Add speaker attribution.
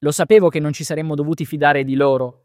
Speaker 1: Lo sapevo che non ci saremmo dovuti fidare di loro.